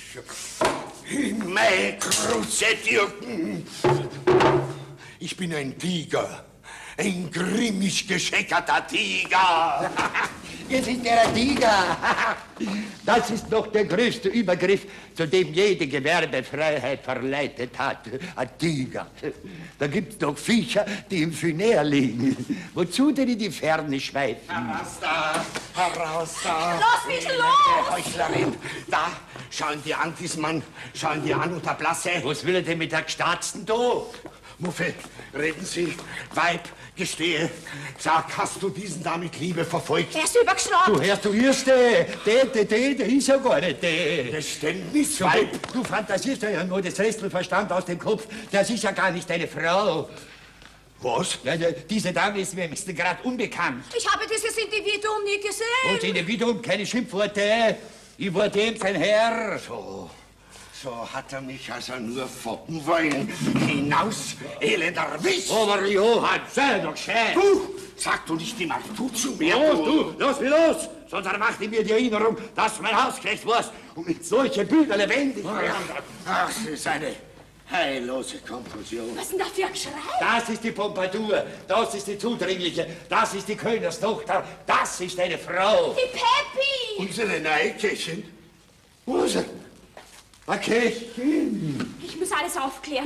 Mein Kruzetürken. Ich bin ein Tiger. Ein grimmig geschäckerter Tiger. Jetzt ist er ein Tiger. Das ist doch der größte Übergriff, zu dem jede Gewerbefreiheit verleitet hat. Ein Tiger. Da gibt's doch Viecher, die im Funär liegen. Wozu denn in die Ferne schweifen? Heraus da, heraus da. Lass mich los! Heuchlerin, da, schauen die an, Mann, schauen die an unter Blasse. Was will er denn mit der Gstaatsten da? Muffe, reden Sie, Weib, gestehe. Sag, hast du diesen da mit Liebe verfolgt? Er ist übergeschnappt. Du hörst, du irrst, der ist ja gar nicht der. Geständnis, Weib. Du fantasierst ja nur das Restelverstand aus dem Kopf. Das ist ja gar nicht deine Frau. Was? Ja, diese Dame ist mir gerade unbekannt. Ich habe dieses Individuum nie gesehen. Und Individuum, keine Schimpfworte. Ich war dem sein Herr. So hat er mich also nur foppen wollen. Hinaus, elender Wicht. Aber Johann, sei doch schön. Du, sag du nicht immer, tu zu mir. Du, lass mich los. Sonst erwacht in mir die Erinnerung, dass du mein Hausknecht warst und mit solchen Bildern lebendig. Ach, das ist eine heillose Konklusion. Was ist denn da für ein Geschrei? Das ist die Pompadour, das ist die Zudringliche, das ist die Königstochter, das ist eine Frau. Die Peppi! Unsere neue Köchin? Wo ist er? Ein Köchin. Ich muss alles aufklären.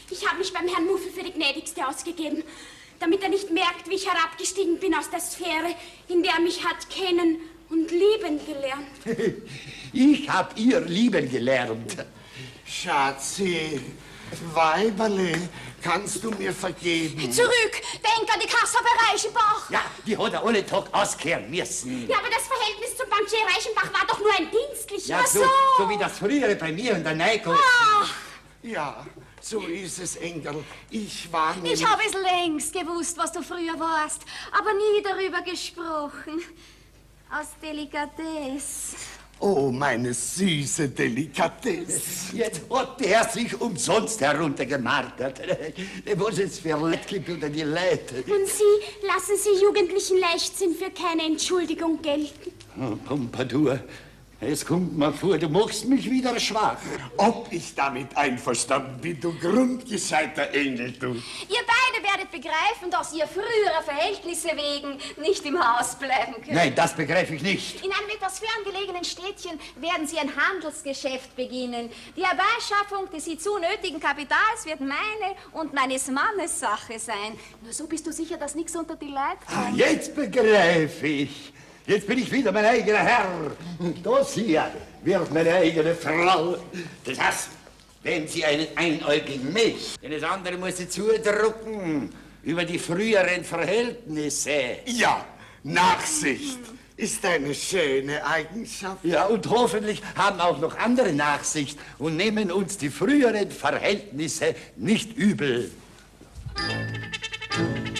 Ich habe mich beim Herrn Muffel für die Gnädigste ausgegeben, damit er nicht merkt, wie ich herabgestiegen bin aus der Sphäre, in der er mich hat kennen und lieben gelernt. Ich hab ihr lieben gelernt. Schatzi, Weiberle, kannst du mir vergeben? Zurück! Denk an die Kasse bei Reichenbach! Ja, die hat er alle Tag auskehren müssen. Ja, aber das Verhältnis zum Bankier Reichenbach war doch nur ein dienstliches. Ja, so wie das frühere bei mir und der Neiko. Ach, Ja, so ist es, Engel. Ich war nämlich... Ich habe es längst gewusst, was du früher warst, aber nie darüber gesprochen. Aus Delikatesse. Oh, meine süße Delikatesse. Jetzt hat der sich umsonst heruntergemartert. Was ist für Lettkipp unter die Leute? und Sie, lassen Sie jugendlichen Leichtsinn für keine Entschuldigung gelten. Oh, Pompadour, es kommt mir vor, du machst mich wieder schwach. Ob ich damit einverstanden bin, du grundgescheiter Engel, du. Ihr beide werdet begreifen, dass ihr früherer Verhältnisse wegen nicht im Haus bleiben könnt. Nein, das begreife ich nicht. In einem etwas ferngelegenen Städtchen werden Sie ein Handelsgeschäft beginnen. Die Herbeischaffung des hierzu nötigen Kapitals wird meine und meines Mannes Sache sein. Nur so bist du sicher, dass nichts unter die Leute kommt. Jetzt begreife ich. Jetzt bin ich wieder mein eigener Herr. Und das hier wird meine eigene Frau. Das heißt, wenn Sie einen einäugigen Milch, denn das andere muss sie zudrucken über die früheren Verhältnisse. Ja, Nachsicht ist eine schöne Eigenschaft. Ja, und hoffentlich haben auch noch andere Nachsicht und nehmen uns die früheren Verhältnisse nicht übel.